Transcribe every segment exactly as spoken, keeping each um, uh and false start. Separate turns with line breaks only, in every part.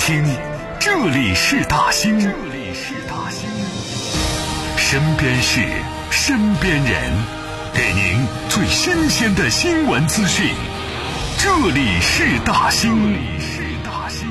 听，这里是大兴，这里是大兴，身边事，身边人，给您最新鲜的新闻资讯。这里是大兴，这里是大兴。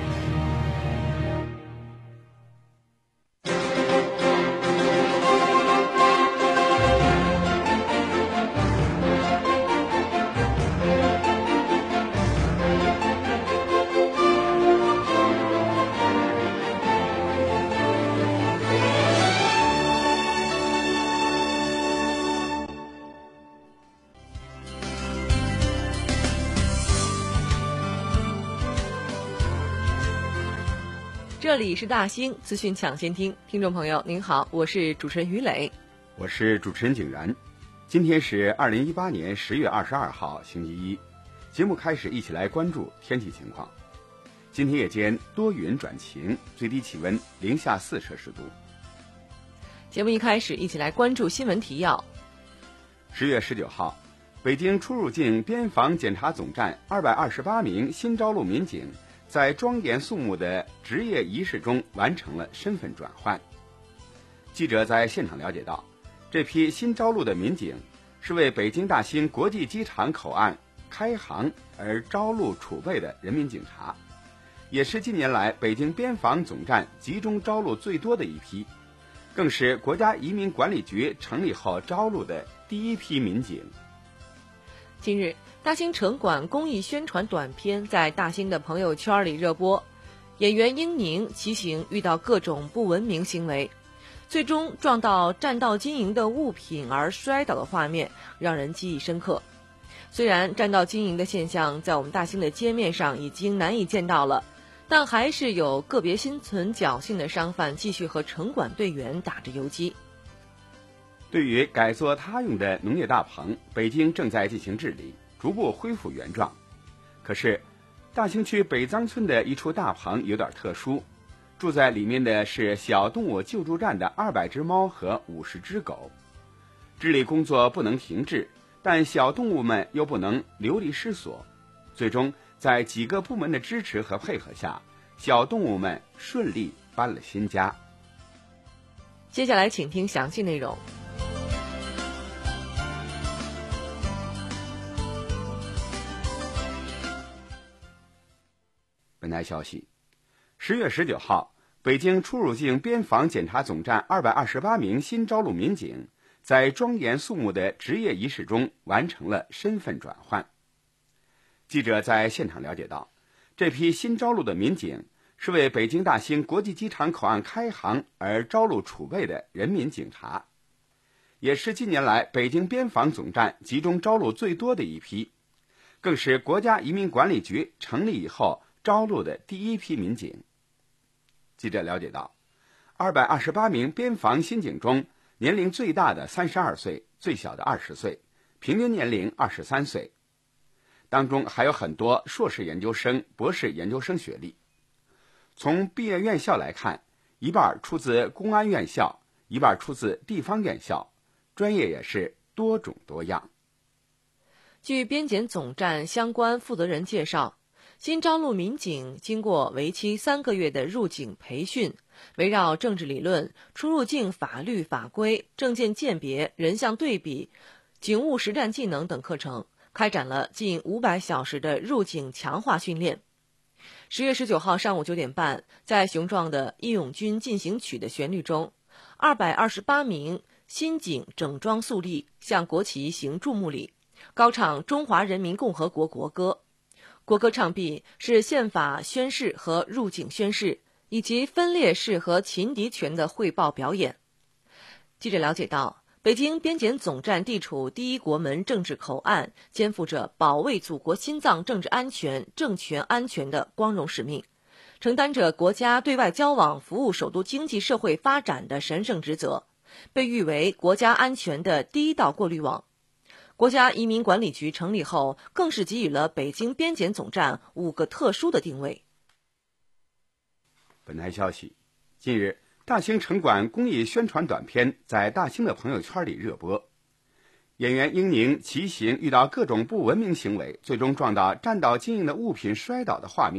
这里是大兴资讯抢先听，听众朋友您好，我是主持人于磊，
我是主持人景然。今天是二零一八年十月二十二号星期一，节目开始，一起来关注天气情况。今天夜间多云转晴，最低气温零下四摄氏度。
节目一开始，一起来关注新闻提要。
十月十九号，北京出入境边防检查总站二百二十八名新招录民警在庄严肃穆的职业仪式中完成了身份转换。记者在现场了解到，这批新招录的民警是为北京大兴国际机场口岸开航而招录储备的人民警察，也是近年来北京边防总站集中招录最多的一批，更是国家移民管理局成立后招录的第一批民警。
近日，大兴城管公益宣传短片在大兴的朋友圈里热播，演员英宁骑行遇到各种不文明行为，最终撞到占道经营的物品而摔倒的画面让人记忆深刻。虽然占道经营的现象在我们大兴的街面上已经难以见到了，但还是有个别心存侥幸的商贩继续和城管队员打着游击。
对于改作他用的农业大棚，北京正在进行治理，逐步恢复原状。可是大兴区北藏村的一处大棚有点特殊，住在里面的是小动物救助站的二百只猫和五十只狗。治理工作不能停滞，但小动物们又不能流离失所，最终在几个部门的支持和配合下，小动物们顺利搬了新家。
接下来请听详细内容。
本台消息，十月十九号，北京出入境边防检查总站二百二十八名新招录民警在庄严肃穆的职业仪式中完成了身份转换。记者在现场了解到，这批新招录的民警是为北京大兴国际机场口岸开航而招录储备的人民警察，也是近年来北京边防总站集中招录最多的一批，更是国家移民管理局成立以后招录的第一批民警。记者了解到，二百二十八名边防新警中，年龄最大的三十二岁，最小的二十岁，平均年龄二十三岁。当中还有很多硕士研究生、博士研究生学历。从毕业院校来看，一半出自公安院校，一半出自地方院校，专业也是多种多样。
据边检总站相关负责人介绍，新招录民警经过为期三个月的入境培训，围绕政治理论、出入境法律法规、证件鉴别、人像对比、警务实战技能等课程，开展了近五百小时的入境强化训练。十月十九号上午九点半，在雄壮的《义勇军进行曲》的旋律中，二百二十八名新警整装肃立，向国旗行注目礼，高唱中华人民共和国国歌。国歌唱毕是宪法宣誓和入境宣誓，以及分列式和擒敌权的汇报表演。记者了解到，北京边检总站地处第一国门政治口岸，肩负着保卫祖国心脏政治安全、政权安全的光荣使命，承担着国家对外交往、服务首都经济社会发展的神圣职责，被誉为国家安全的第一道过滤网。国家移民管理局成立后，更是给予了北京边检总站五个特殊的定位。
本台消息，近日大兴城管公益宣传短片在大兴的朋友圈里热播。演员英宁骑行遇到各种不文明行为，最终撞到占道经营的物品摔倒的画面，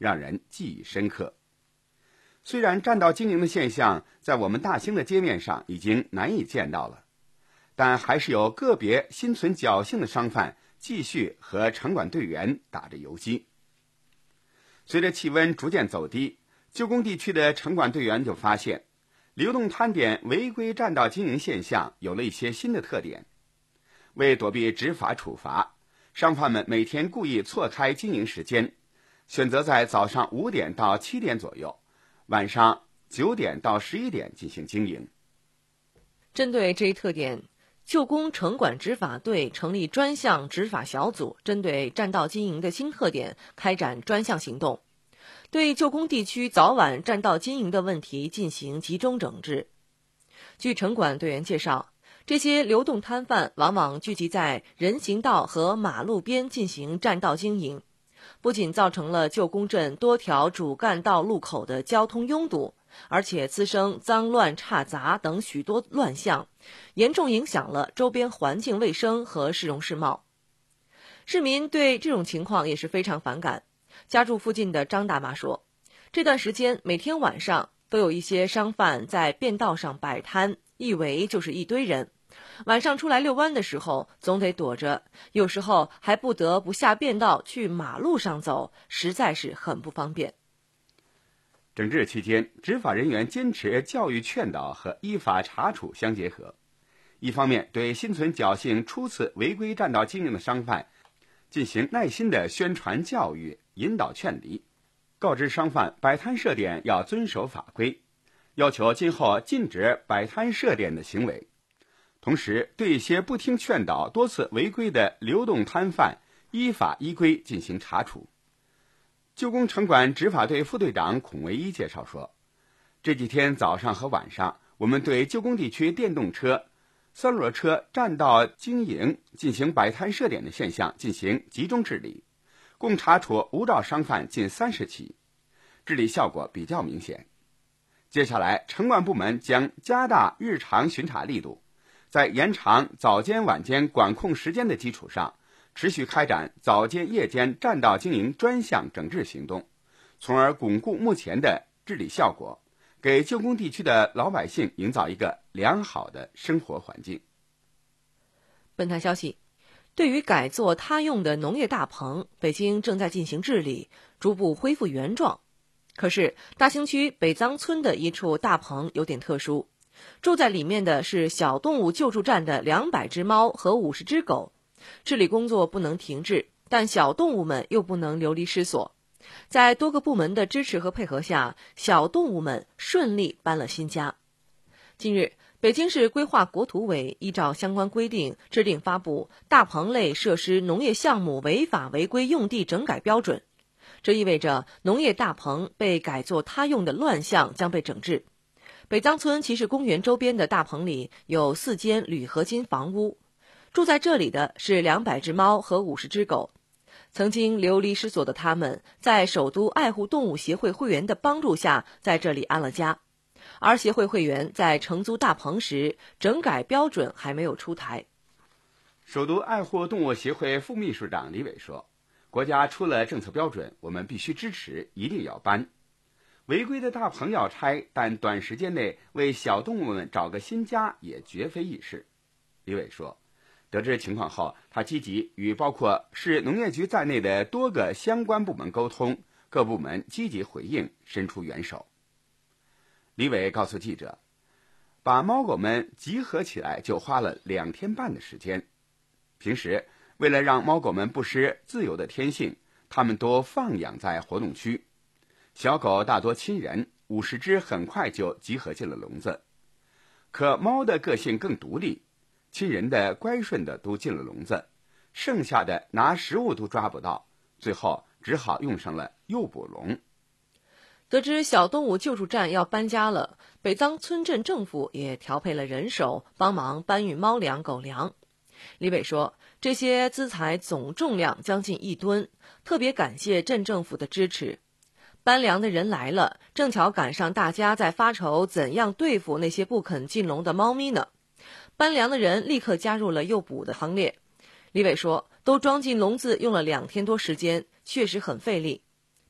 让人记忆深刻。虽然占道经营的现象在我们大兴的街面上已经难以见到了，但还是有个别心存侥幸的商贩继续和城管队员打着游击。随着气温逐渐走低，旧宫地区的城管队员就发现，流动摊点违规占道经营现象有了一些新的特点。为躲避执法处罚，商贩们每天故意错开经营时间，选择在早上五点到七点左右，晚上九点到十一点进行经营。
针对这一特点，旧宫城管执法队成立专项执法小组，针对占道经营的新特点开展专项行动，对旧宫地区早晚占道经营的问题进行集中整治。据城管队员介绍，这些流动摊贩往往聚集在人行道和马路边进行占道经营，不仅造成了旧宫镇多条主干道路口的交通拥堵，而且滋生脏乱差杂等许多乱象，严重影响了周边环境卫生和市容市貌。市民对这种情况也是非常反感。家住附近的张大妈说，这段时间每天晚上都有一些商贩在便道上摆摊，一围就是一堆人，晚上出来遛弯的时候总得躲着，有时候还不得不下便道去马路上走，实在是很不方便。
整治期间，执法人员坚持教育劝导和依法查处相结合，一方面对心存侥幸初次违规占道经营的商贩进行耐心的宣传教育、引导劝离，告知商贩摆摊设点要遵守法规，要求今后禁止摆摊设点的行为，同时对一些不听劝导、多次违规的流动摊贩依法依规进行查处。旧宫城管执法队副队长孔维一介绍说，这几天早上和晚上，我们对旧宫地区电动车、三轮车占道经营进行摆摊设点的现象进行集中治理，共查处无照商贩近三十起，治理效果比较明显。接下来，城管部门将加大日常巡查力度，在延长早间晚间管控时间的基础上，持续开展早间夜间占道经营专项整治行动，从而巩固目前的治理效果，给旧宫地区的老百姓营造一个良好的生活环境。
本台消息，对于改作他用的农业大棚，北京正在进行治理，逐步恢复原状。可是大兴区北臧村的一处大棚有点特殊，住在里面的是小动物救助站的两百只猫和五十只狗，治理工作不能停滞，但小动物们又不能流离失所。在多个部门的支持和配合下，小动物们顺利搬了新家。近日，北京市规划国土委依照相关规定制定发布大棚类设施农业项目违法违规用地整改标准，这意味着农业大棚被改作他用的乱象将被整治。北臧村骑士公园周边的大棚里有四间铝合金房屋，住在这里的是两百只猫和五十只狗。曾经流离失所的他们，在首都爱护动物协会会员的帮助下，在这里安了家。而协会会员在承租大棚时，整改标准还没有出台。
首都爱护动物协会副秘书长李伟说，国家出了政策标准，我们必须支持，一定要搬。违规的大棚要拆，但短时间内为小动物们找个新家也绝非易事。李伟说，得知情况后，他积极与包括市农业局在内的多个相关部门沟通，各部门积极回应，伸出援手。李伟告诉记者，把猫狗们集合起来就花了两天半的时间。平时为了让猫狗们不失自由的天性，它们都放养在活动区。小狗大多亲人，五十只很快就集合进了笼子。可猫的个性更独立，亲人的乖顺的都进了笼子，剩下的拿食物都抓不到，最后只好用上了诱捕笼。
得知小动物救助站要搬家了，北臧村镇政府也调配了人手帮忙搬运猫粮、狗粮。李伟说，这些资材总重量将近一吨，特别感谢镇政府的支持。搬粮的人来了，正巧赶上大家在发愁怎样对付那些不肯进笼的猫咪呢。搬粮的人立刻加入了诱捕的行列。李伟说，都装进笼子用了两天多时间，确实很费力。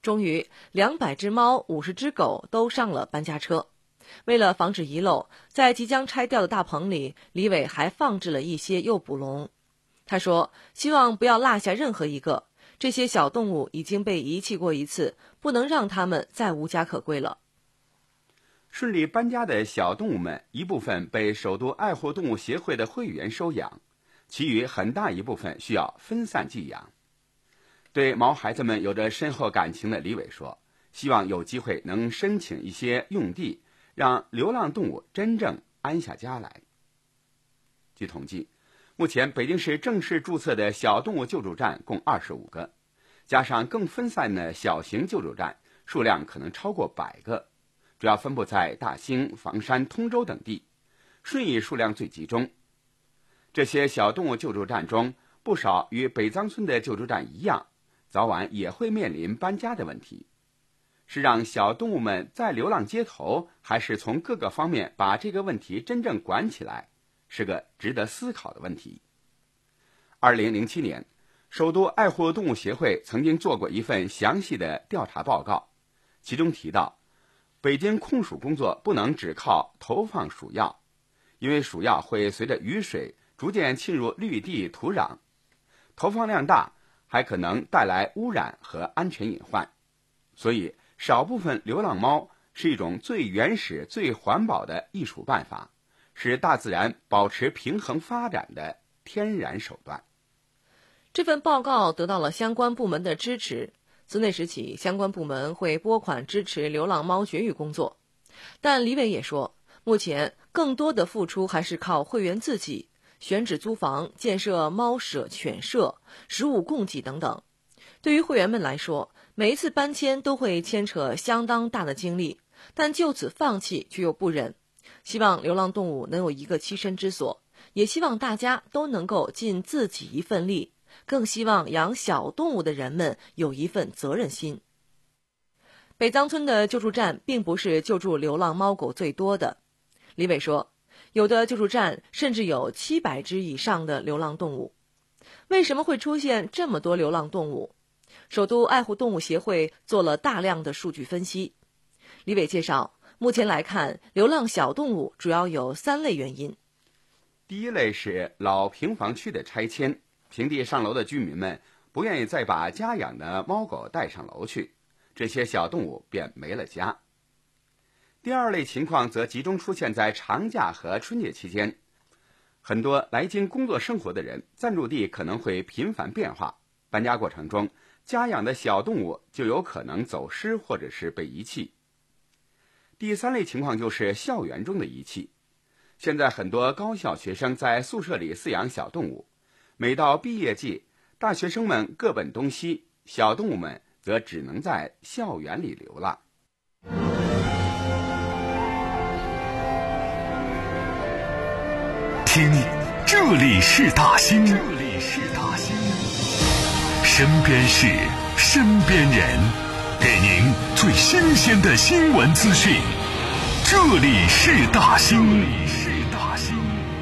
终于，两百只猫、五十只狗都上了搬家车。为了防止遗漏，在即将拆掉的大棚里，李伟还放置了一些诱捕笼。他说，希望不要落下任何一个，这些小动物已经被遗弃过一次，不能让它们再无家可归了。
顺利搬家的小动物们，一部分被首都爱护动物协会的会员收养，其余很大一部分需要分散寄养。对毛孩子们有着深厚感情的李伟说，希望有机会能申请一些用地，让流浪动物真正安下家来。据统计，目前北京市正式注册的小动物救助站共二十五个，加上更分散的小型救助站，数量可能超过百个，主要分布在大兴、房山、通州等地，顺义数量最集中。这些小动物救助站中，不少与北藏村的救助站一样，早晚也会面临搬家的问题。是让小动物们再流浪街头，还是从各个方面把这个问题真正管起来，是个值得思考的问题。二零零七年，首都爱护动物协会曾经做过一份详细的调查报告，其中提到，北京控鼠工作不能只靠投放鼠药，因为鼠药会随着雨水逐渐侵入绿地土壤，投放量大，还可能带来污染和安全隐患。所以少部分流浪猫是一种最原始、最环保的艺术办法，是大自然保持平衡发展的天然手段。
这份报告得到了相关部门的支持，自那时起，相关部门会拨款支持流浪猫绝育工作。但李伟也说，目前更多的付出还是靠会员自己，选址租房、建设猫舍、犬舍、食物供给等等。对于会员们来说，每一次搬迁都会牵扯相当大的精力，但就此放弃却又不忍。希望流浪动物能有一个栖身之所，也希望大家都能够尽自己一份力，更希望养小动物的人们有一份责任心。北藏村的救助站并不是救助流浪猫狗最多的，李伟说，有的救助站甚至有七百只以上的流浪动物。为什么会出现这么多流浪动物？首都爱护动物协会做了大量的数据分析。李伟介绍，目前来看，流浪小动物主要有三类原因。
第一类是老平房区的拆迁，平地上楼的居民们不愿意再把家养的猫狗带上楼去，这些小动物便没了家。第二类情况则集中出现在长假和春节期间，很多来京工作生活的人，暂住地可能会频繁变化，搬家过程中，家养的小动物就有可能走失或者是被遗弃。第三类情况就是校园中的遗弃。现在很多高校学生在宿舍里饲养小动物，每到毕业季，大学生们各奔东西，小动物们则只能在校园里流浪。
听，这里是大兴，这里是大兴，身边事，身边人，给您最新鲜的新闻资讯。这里是大兴，这里是大兴。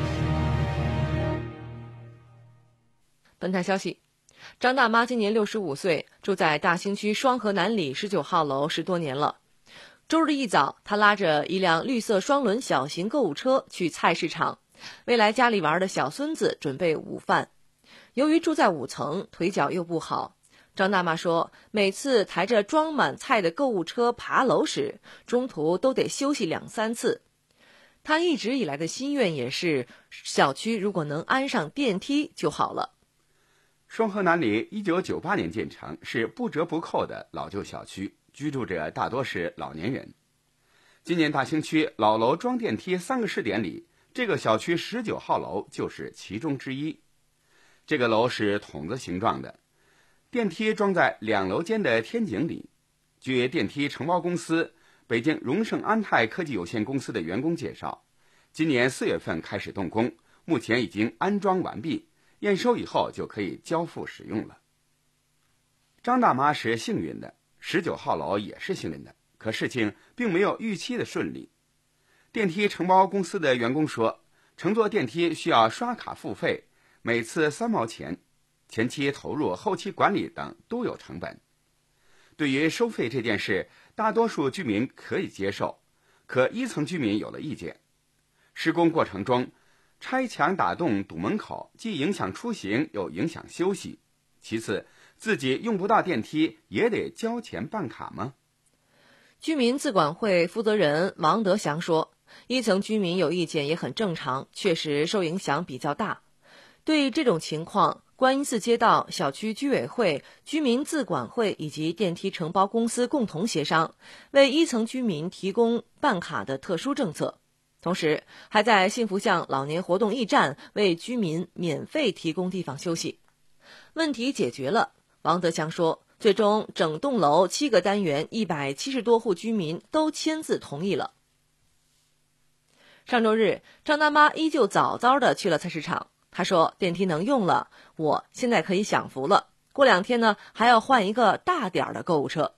本台消息，张大妈今年六十五岁，住在大兴区双河南里十九号楼十多年了。周日一早，她拉着一辆绿色双轮小型购物车去菜市场，为来家里玩的小孙子准备午饭。由于住在五层，腿脚又不好，张大妈说，每次抬着装满菜的购物车爬楼时，中途都得休息两三次。她一直以来的心愿也是，小区如果能安上电梯就好了。
双河南里一九九八年建成，是不折不扣的老旧小区，居住着大多是老年人。今年大兴区老楼装电梯三个试点里，这个小区十九号楼就是其中之一。这个楼是筒子形状的，电梯装在两楼间的天井里。据电梯承包公司北京荣盛安泰科技有限公司的员工介绍，今年四月份开始动工，目前已经安装完毕，验收以后就可以交付使用了。张大妈是幸运的，十九号楼也是幸运的，可事情并没有预期的顺利。电梯承包公司的员工说，乘坐电梯需要刷卡付费，每次三毛钱，前期投入、后期管理等都有成本。 对于收费这件事，大多数居民可以接受，可一层居民有了意见。施工过程中，拆墙打洞堵门口，既影响出行又影响休息。其次，自己用不到电梯也得交钱办卡吗？
居民自管会负责人王德祥说，一层居民有意见也很正常，确实受影响比较大。对这种情况，观音寺街道小区居委会、居民自管会以及电梯承包公司共同协商，为一层居民提供办卡的特殊政策。同时，还在幸福巷老年活动驿站为居民免费提供地方休息。问题解决了，王德祥说，最终整栋楼七个单元一百七十多户居民都签字同意了。上周日，张大妈依旧早早地去了菜市场。她说，电梯能用了，我现在可以享福了。过两天呢，还要换一个大点儿的购物车。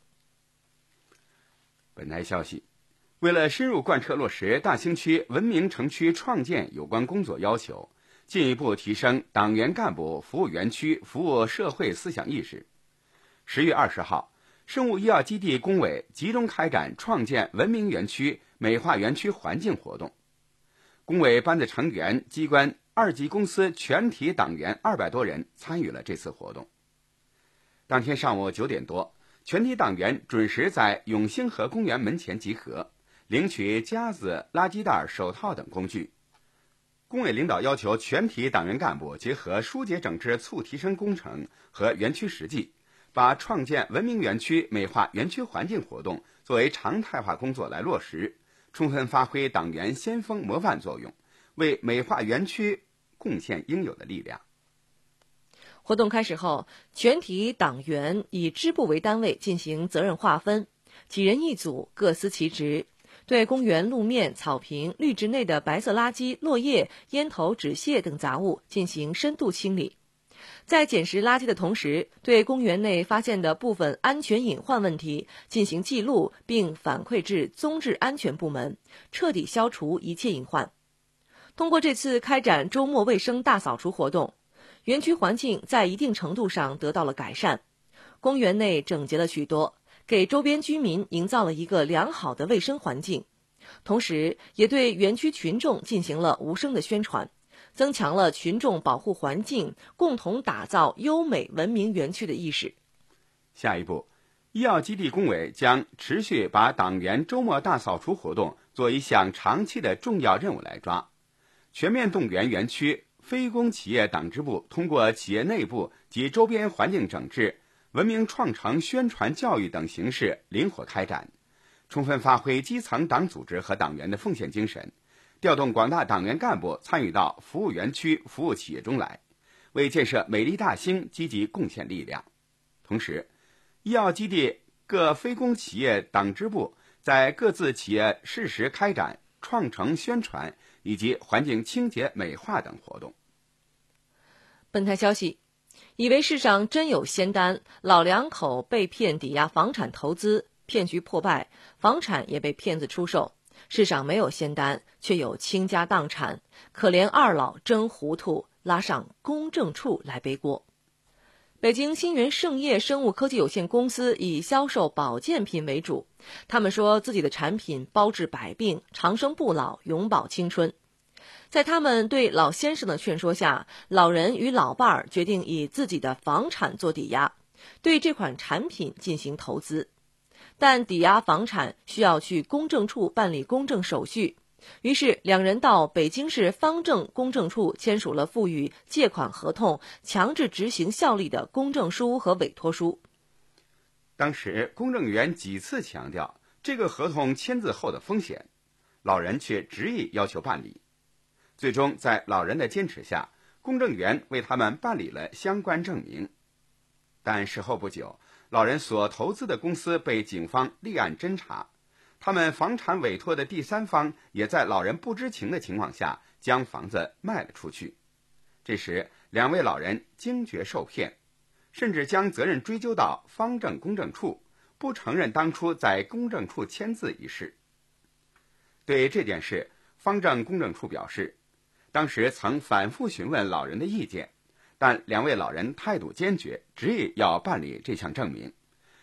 本台消息，为了深入贯彻落实大兴区文明城区创建有关工作要求，进一步提升党员干部服务园区服务社会思想意识，十月二十号，生物医药基地工委集中开展创建文明园区、美化园区环境活动。工委班子成员、机关、二级公司全体党员二百多人参与了这次活动。当天上午九点多，全体党员准时在永兴河公园门前集合，领取夹子、垃圾袋、手套等工具。工委领导要求全体党员干部结合疏解整治促提升工程和园区实际，把创建文明园区、美化园区环境活动作为常态化工作来落实，充分发挥党员先锋模范作用，为美化园区贡献应有的力量。
活动开始后，全体党员以支部为单位进行责任划分，几人一组，各司其职，对公园路面、草坪、绿植内的白色垃圾、落叶、烟头、纸屑等杂物进行深度清理。在捡拾垃圾的同时，对公园内发现的部分安全隐患问题进行记录，并反馈至综治安全部门，彻底消除一切隐患。通过这次开展周末卫生大扫除活动，园区环境在一定程度上得到了改善，公园内整洁了许多，给周边居民营造了一个良好的卫生环境，同时也对园区群众进行了无声的宣传，增强了群众保护环境、共同打造优美文明园区的意识。
下一步，医药基地工委将持续把党员周末大扫除活动做一项长期的重要任务来抓，全面动员园区非公企业党支部通过企业内部及周边环境整治、文明创城宣传教育等形式灵活开展，充分发挥基层党组织和党员的奉献精神，调动广大党员干部参与到服务园区、服务企业中来，为建设美丽大兴积极贡献力量。同时，医药基地各非公企业党支部在各自企业适时开展创城宣传以及环境清洁美化等活动。
本台消息，以为世上真有仙丹，老两口被骗抵押房产投资，骗局破败，房产也被骗子出售。世上没有仙丹，却有倾家荡产，可怜二老真糊涂，拉上公证处来背锅。北京新源盛业生物科技有限公司以销售保健品为主，他们说自己的产品包治百病，长生不老，永葆青春。在他们对老先生的劝说下，老人与老伴儿决定以自己的房产做抵押，对这款产品进行投资。但抵押房产需要去公证处办理公证手续，于是两人到北京市方正公证处签署了赋予借款合同强制执行效力的公证书和委托书。
当时公证员几次强调这个合同签字后的风险，老人却执意要求办理。最终在老人的坚持下，公证员为他们办理了相关证明。但事后不久，老人所投资的公司被警方立案侦查，他们房产委托的第三方也在老人不知情的情况下将房子卖了出去。这时两位老人惊觉受骗，甚至将责任追究到方正公证处，不承认当初在公证处签字一事。对这件事，方正公证处表示，当时曾反复询问老人的意见，但两位老人态度坚决，执意要办理这项证明。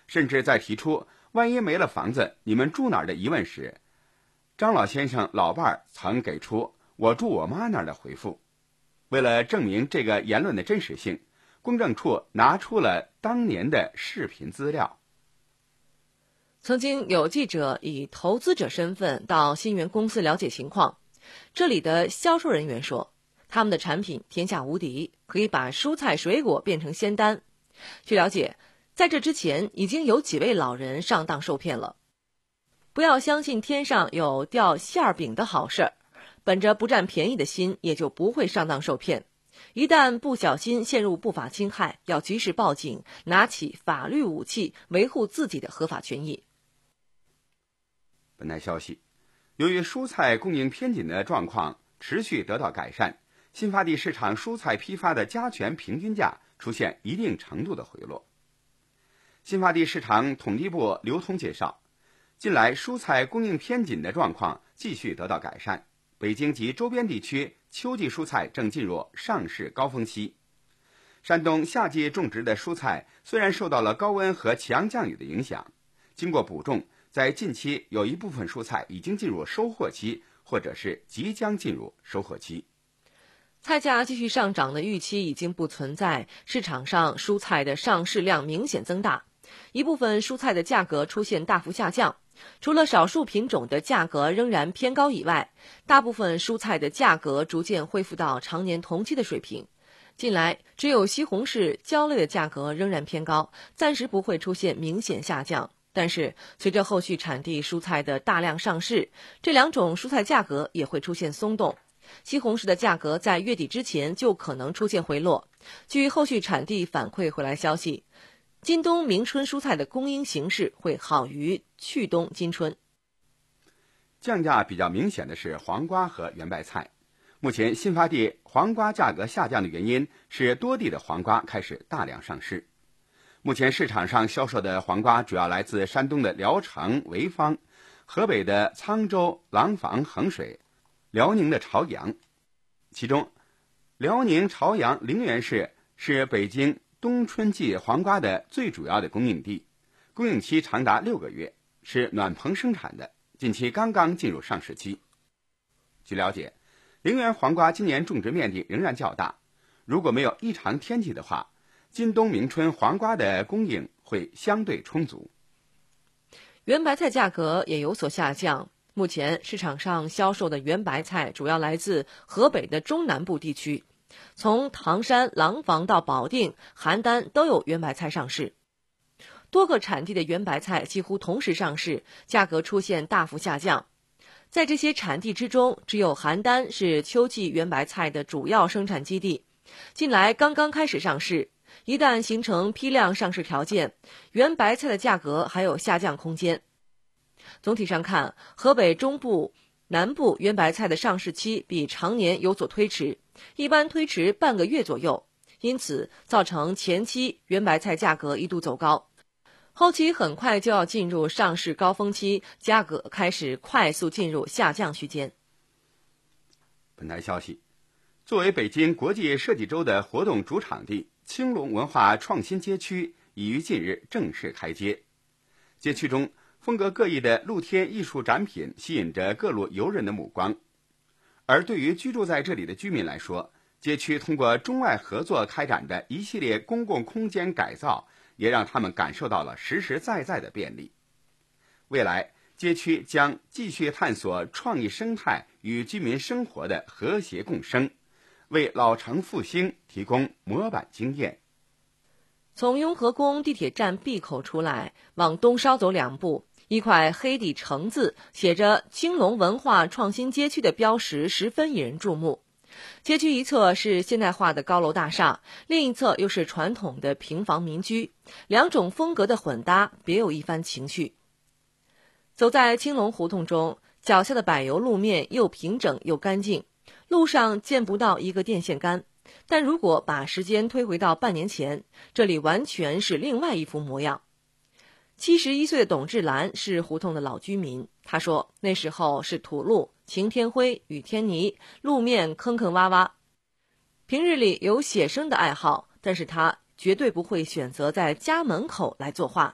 甚至在提出万一没了房子你们住哪儿的疑问时，张老先生老伴儿曾给出我住我妈那儿的回复。为了证明这个言论的真实性，公证处拿出了当年的视频资料。
曾经有记者以投资者身份到新源公司了解情况，这里的销售人员说，他们的产品天下无敌，可以把蔬菜水果变成仙丹。据了解，在这之前已经有几位老人上当受骗了。不要相信天上有掉馅儿饼的好事儿，本着不占便宜的心，也就不会上当受骗。一旦不小心陷入不法侵害，要及时报警，拿起法律武器维护自己的合法权益。
本台消息，由于蔬菜供应偏紧的状况持续得到改善，新发地市场蔬菜批发的加权平均价出现一定程度的回落。新发地市场统计部流通介绍，近来蔬菜供应偏紧的状况继续得到改善，北京及周边地区秋季蔬菜正进入上市高峰期。山东夏季种植的蔬菜虽然受到了高温和强降雨的影响，经过补种，在近期有一部分蔬菜已经进入收获期，或者是即将进入收获期。
菜价继续上涨的预期已经不存在，市场上蔬菜的上市量明显增大，一部分蔬菜的价格出现大幅下降，除了少数品种的价格仍然偏高以外，大部分蔬菜的价格逐渐恢复到常年同期的水平。近来只有西红柿、椒类的价格仍然偏高，暂时不会出现明显下降。但是随着后续产地蔬菜的大量上市，这两种蔬菜价格也会出现松动。西红柿的价格在月底之前就可能出现回落。据后续产地反馈回来消息，今冬明春蔬菜的供应形势会好于去冬今春。
降价比较明显的是黄瓜和圆白菜。目前新发地黄瓜价格下降的原因是多地的黄瓜开始大量上市。目前市场上销售的黄瓜主要来自山东的聊城、潍坊，河北的沧州、廊坊、衡水，辽宁的朝阳。其中辽宁朝阳陵园市是北京冬春季黄瓜的最主要的供应地，供应期长达六个月，是暖棚生产的，近期刚刚进入上市期。据了解，陵园黄瓜今年种植面积仍然较大，如果没有异常天气的话，今冬明春黄瓜的供应会相对充足。
圆白菜价格也有所下降，目前市场上销售的圆白菜主要来自河北的中南部地区，从唐山、廊坊到保定、邯郸都有圆白菜上市。多个产地的圆白菜几乎同时上市，价格出现大幅下降。在这些产地之中，只有邯郸是秋季圆白菜的主要生产基地，近来刚刚开始上市。一旦形成批量上市条件，圆白菜的价格还有下降空间。总体上看，河北中部、南部圆白菜的上市期比常年有所推迟，一般推迟半个月左右，因此造成前期圆白菜价格一度走高，后期很快就要进入上市高峰期，价格开始快速进入下降区间。
本台消息，作为北京国际设计周的活动主场地，青龙文化创新街区已于近日正式开街。街区中风格各异的露天艺术展品吸引着各路游人的目光，而对于居住在这里的居民来说，街区通过中外合作开展的一系列公共空间改造，也让他们感受到了实实在在的便利。未来街区将继续探索创意生态与居民生活的和谐共生，为老城复兴提供模板经验。
从雍和宫地铁站 B 口出来，往东稍走两步，一块黑底橙字写着青龙文化创新街区的标识十分引人注目。街区一侧是现代化的高楼大厦，另一侧又是传统的平房民居，两种风格的混搭别有一番情趣。走在青龙胡同中，脚下的柏油路面又平整又干净，路上见不到一个电线杆，但如果把时间推回到半年前，这里完全是另外一副模样。七十一岁的董志兰是胡同的老居民，他说那时候是土路，晴天灰，雨天泥，路面坑坑洼洼。平日里有写生的爱好，但是他绝对不会选择在家门口来作画。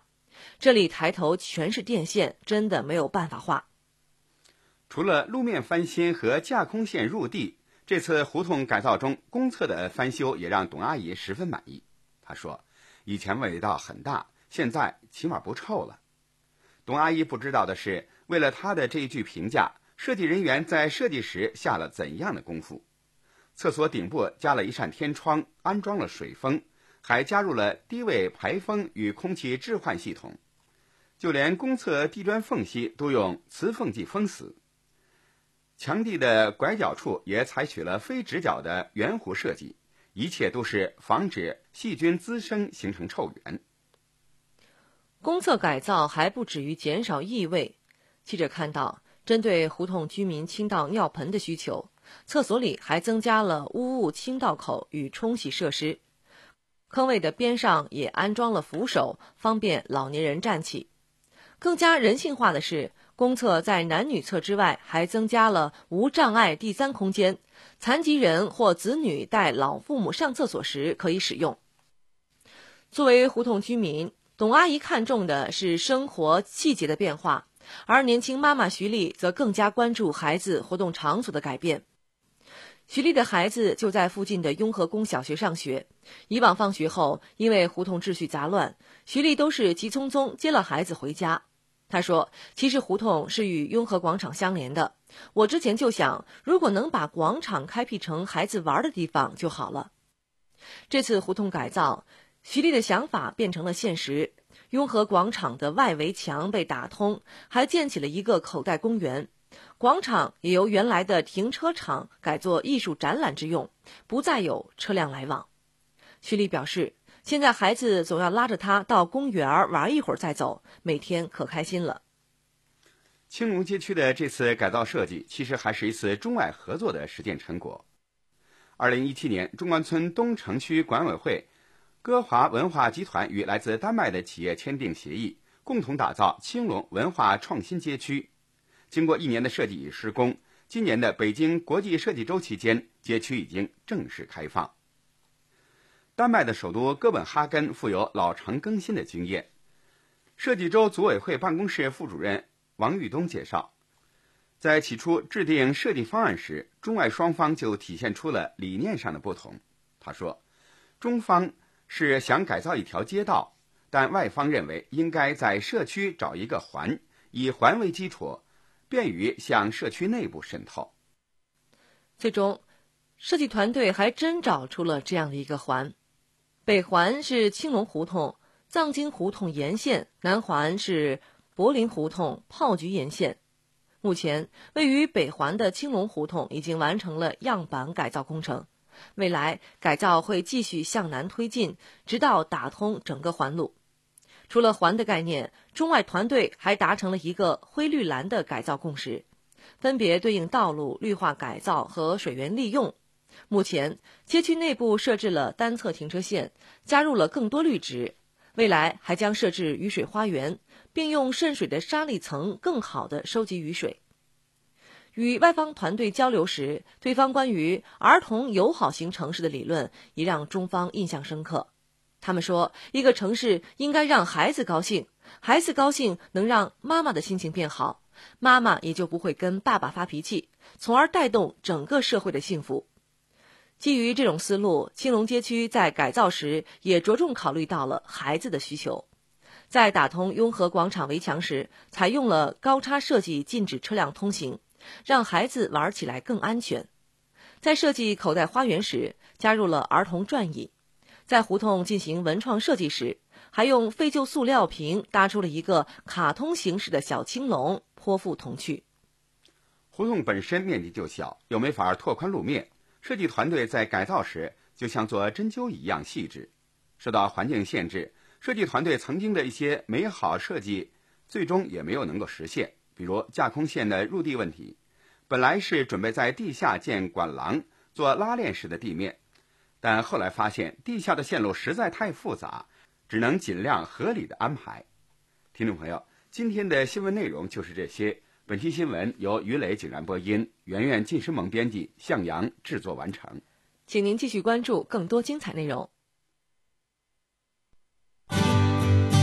这里抬头全是电线，真的没有办法画。
除了路面翻新和架空线入地，这次胡同改造中公厕的翻修也让董阿姨十分满意。她说，以前味道很大，现在起码不臭了。董阿姨不知道的是，为了她的这一句评价，设计人员在设计时下了怎样的功夫。厕所顶部加了一扇天窗，安装了水封，还加入了低位排风与空气置换系统，就连公厕地砖缝隙都用磁缝剂封死。墙壁的拐角处也采取了非直角的圆弧设计，一切都是防止细菌滋生形成臭源。
公厕改造还不止于减少异味，记者看到，针对胡同居民倾倒尿盆的需求，厕所里还增加了污物倾倒口与冲洗设施，坑位的边上也安装了扶手，方便老年人站起。更加人性化的是，公厕在男女厕之外还增加了无障碍第三空间，残疾人或子女带老父母上厕所时可以使用。作为胡同居民，董阿姨看重的是生活细节的变化，而年轻妈妈徐丽则更加关注孩子活动场所的改变。徐丽的孩子就在附近的雍和宫小学上学，以往放学后，因为胡同秩序杂乱，徐丽都是急匆匆接了孩子回家。他说，其实胡同是与雍和广场相连的，我之前就想，如果能把广场开辟成孩子玩的地方就好了。这次胡同改造，徐丽的想法变成了现实，雍和广场的外围墙被打通，还建起了一个口袋公园，广场也由原来的停车场改作艺术展览之用，不再有车辆来往。徐丽表示，现在孩子总要拉着他到公园玩一会儿再走，每天可开心了。
青龙街区的这次改造设计，其实还是一次中外合作的实践成果。二零一七年，中关村东城区管委会、歌华文化集团与来自丹麦的企业签订协议，共同打造青龙文化创新街区。经过一年的设计与施工，今年的北京国际设计周期间，街区已经正式开放。丹麦的首都哥本哈根富有老城更新的经验。设计周组委会办公室副主任王玉东介绍，在起初制定设计方案时，中外双方就体现出了理念上的不同。他说，中方是想改造一条街道，但外方认为应该在社区找一个环，以环为基础，便于向社区内部渗透。
最终，设计团队还真找出了这样的一个环。北环是青龙胡同、藏经胡同沿线，南环是柏林胡同、炮局沿线。目前，位于北环的青龙胡同已经完成了样板改造工程，未来改造会继续向南推进，直到打通整个环路。除了环的概念，中外团队还达成了一个灰绿蓝的改造共识，分别对应道路绿化改造和水源利用。目前，街区内部设置了单侧停车线，加入了更多绿植，未来还将设置雨水花园，并用渗水的沙砾层更好地收集雨水。与外方团队交流时，对方关于儿童友好型城市的理论也让中方印象深刻。他们说，一个城市应该让孩子高兴，孩子高兴能让妈妈的心情变好，妈妈也就不会跟爸爸发脾气，从而带动整个社会的幸福。基于这种思路，青龙街区在改造时也着重考虑到了孩子的需求。在打通雍和广场围墙时，采用了高差设计，禁止车辆通行，让孩子玩起来更安全。在设计口袋花园时，加入了儿童转椅。在胡同进行文创设计时，还用废旧塑料瓶搭出了一个卡通形式的小青龙，颇富童趣。
胡同本身面积就小，又没法拓宽路面，设计团队在改造时就像做针灸一样细致。受到环境限制，设计团队曾经的一些美好设计最终也没有能够实现，比如架空线的入地问题。本来是准备在地下建管廊做拉链式的地面，但后来发现地下的线路实在太复杂，只能尽量合理的安排。听众朋友，今天的新闻内容就是这些。本期新闻由于磊井然播音，圆圆晋师萌编辑，向阳制作完成。
请您继续关注更多精彩内容。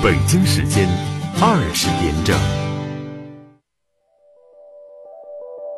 北京时间二十点整。